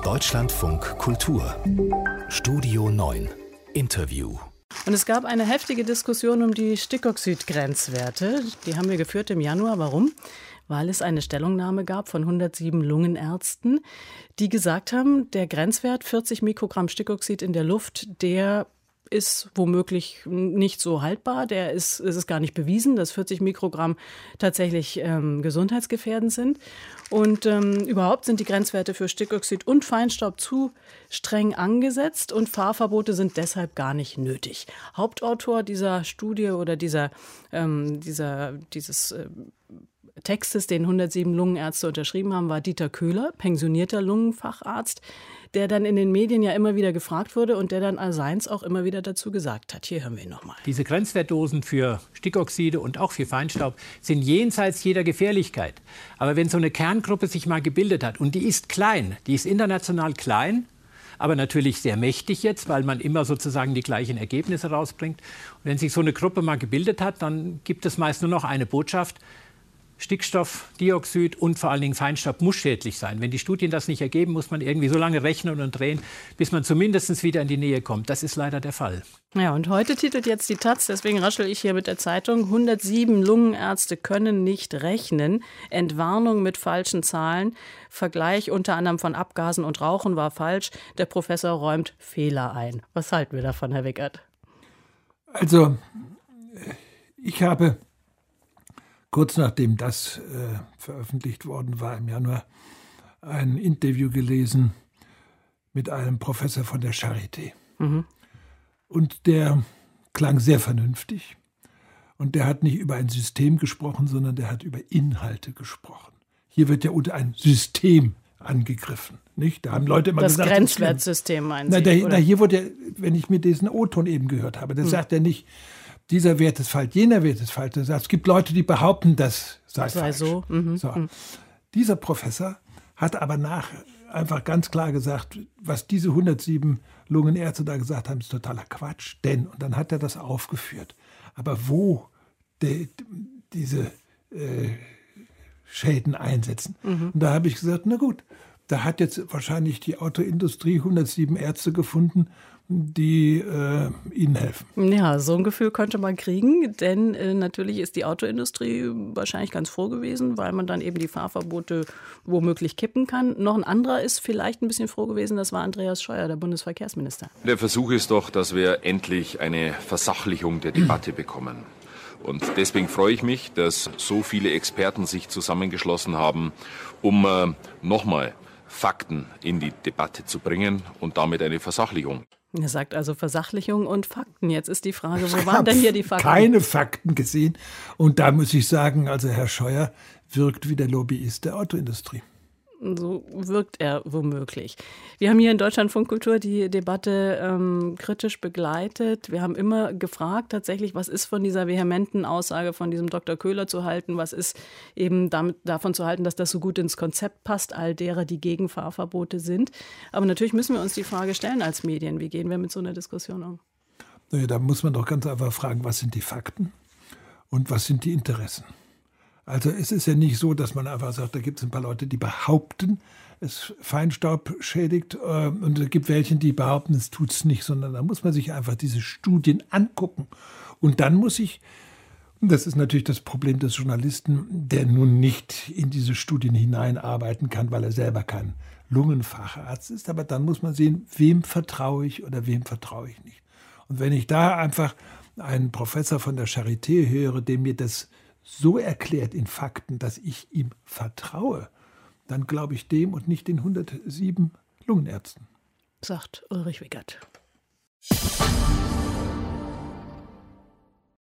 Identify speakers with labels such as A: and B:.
A: Deutschlandfunk Kultur Studio 9 Interview.
B: Und es gab eine heftige Diskussion um die Stickoxid-Grenzwerte. Die haben wir geführt im Januar. Warum? Weil es eine Stellungnahme gab von 107 Lungenärzten, die gesagt haben, der Grenzwert 40 Mikrogramm Stickoxid in der Luft, der ist womöglich nicht so haltbar. Es ist gar nicht bewiesen, dass 40 Mikrogramm tatsächlich gesundheitsgefährdend sind. Und überhaupt sind die Grenzwerte für Stickoxid und Feinstaub zu streng angesetzt und Fahrverbote sind deshalb gar nicht nötig. Hauptautor dieser Studie oder dieses Textes, den 107 Lungenärzte unterschrieben haben, war Dieter Köhler, pensionierter Lungenfacharzt, der dann in den Medien ja immer wieder gefragt wurde und der dann allseits auch immer wieder dazu gesagt hat. Hier hören wir ihn nochmal.
C: Diese Grenzwertdosen für Stickoxide und auch für Feinstaub sind jenseits jeder Gefährlichkeit. Aber wenn so eine Kerngruppe sich mal gebildet hat, und die ist klein, die ist international klein, aber natürlich sehr mächtig jetzt, weil man immer sozusagen die gleichen Ergebnisse rausbringt. Und wenn sich so eine Gruppe mal gebildet hat, dann gibt es meist nur noch eine Botschaft: Stickstoff, Dioxid und vor allen Dingen Feinstaub muss schädlich sein. Wenn die Studien das nicht ergeben, muss man irgendwie so lange rechnen und drehen, bis man zumindest wieder in die Nähe kommt. Das ist leider der Fall.
B: Ja, und heute titelt jetzt die Taz, deswegen raschel ich hier mit der Zeitung: 107 Lungenärzte können nicht rechnen. Entwarnung mit falschen Zahlen. Vergleich unter anderem von Abgasen und Rauchen war falsch. Der Professor räumt Fehler ein. Was halten wir davon, Herr Wickert?
D: Also, ich habe kurz nachdem das veröffentlicht worden war im Januar, ein Interview gelesen mit einem Professor von der Charité. Mhm. Und der klang sehr vernünftig. Und der hat nicht über ein System gesprochen, sondern der hat über Inhalte gesprochen. Hier wird ja unter ein System angegriffen. Nicht? Da haben Leute immer
B: das
D: gesagt,
B: Grenzwertsystem meinen Sie?
D: Hier wurde ja, wenn ich mir diesen O-Ton eben gehört habe, das sagt er nicht, dieser Wert ist falsch, jener Wert ist falsch. Es gibt Leute, die behaupten, das sei falsch. So. Mhm. So. Dieser Professor hat aber einfach ganz klar gesagt, was diese 107 Lungenärzte da gesagt haben, ist totaler Quatsch. Denn, und dann hat er das aufgeführt, aber wo diese Schäden einsetzen. Mhm. Und da habe ich gesagt, na gut, da hat jetzt wahrscheinlich die Autoindustrie 107 Ärzte gefunden, die ihnen helfen.
B: Ja, so ein Gefühl könnte man kriegen, denn natürlich ist die Autoindustrie wahrscheinlich ganz froh gewesen, weil man dann eben die Fahrverbote womöglich kippen kann. Noch ein anderer ist vielleicht ein bisschen froh gewesen, das war Andreas Scheuer, der Bundesverkehrsminister.
E: Der Versuch ist doch, dass wir endlich eine Versachlichung der Debatte bekommen. Und deswegen freue ich mich, dass so viele Experten sich zusammengeschlossen haben, um nochmal Fakten in die Debatte zu bringen und damit eine Versachlichung.
B: Er sagt also Versachlichung und Fakten. Jetzt ist die Frage, wo waren denn hier die Fakten?
D: Keine Fakten gesehen. Und da muss ich sagen, also Herr Scheuer wirkt wie der Lobbyist der Autoindustrie.
B: So wirkt er womöglich. Wir haben hier in Deutschlandfunk Kultur die Debatte kritisch begleitet. Wir haben immer gefragt tatsächlich, was ist von dieser vehementen Aussage von diesem Dr. Köhler zu halten, was ist eben davon zu halten, dass das so gut ins Konzept passt, all derer, die gegen Fahrverbote sind. Aber natürlich müssen wir uns die Frage stellen als Medien, wie gehen wir mit so einer Diskussion um?
D: Naja, da muss man doch ganz einfach fragen, was sind die Fakten und was sind die Interessen? Also es ist ja nicht so, dass man einfach sagt, da gibt es ein paar Leute, die behaupten, es Feinstaub schädigt und es gibt welche, die behaupten, es tut es nicht, sondern da muss man sich einfach diese Studien angucken. Und dann muss ich, und das ist natürlich das Problem des Journalisten, der nun nicht in diese Studien hineinarbeiten kann, weil er selber kein Lungenfacharzt ist, aber dann muss man sehen, wem vertraue ich oder wem vertraue ich nicht. Und wenn ich da einfach einen Professor von der Charité höre, der mir das so erklärt in Fakten, dass ich ihm vertraue, dann glaube ich dem und nicht den 107 Lungenärzten.
B: Sagt Ulrich Wickert.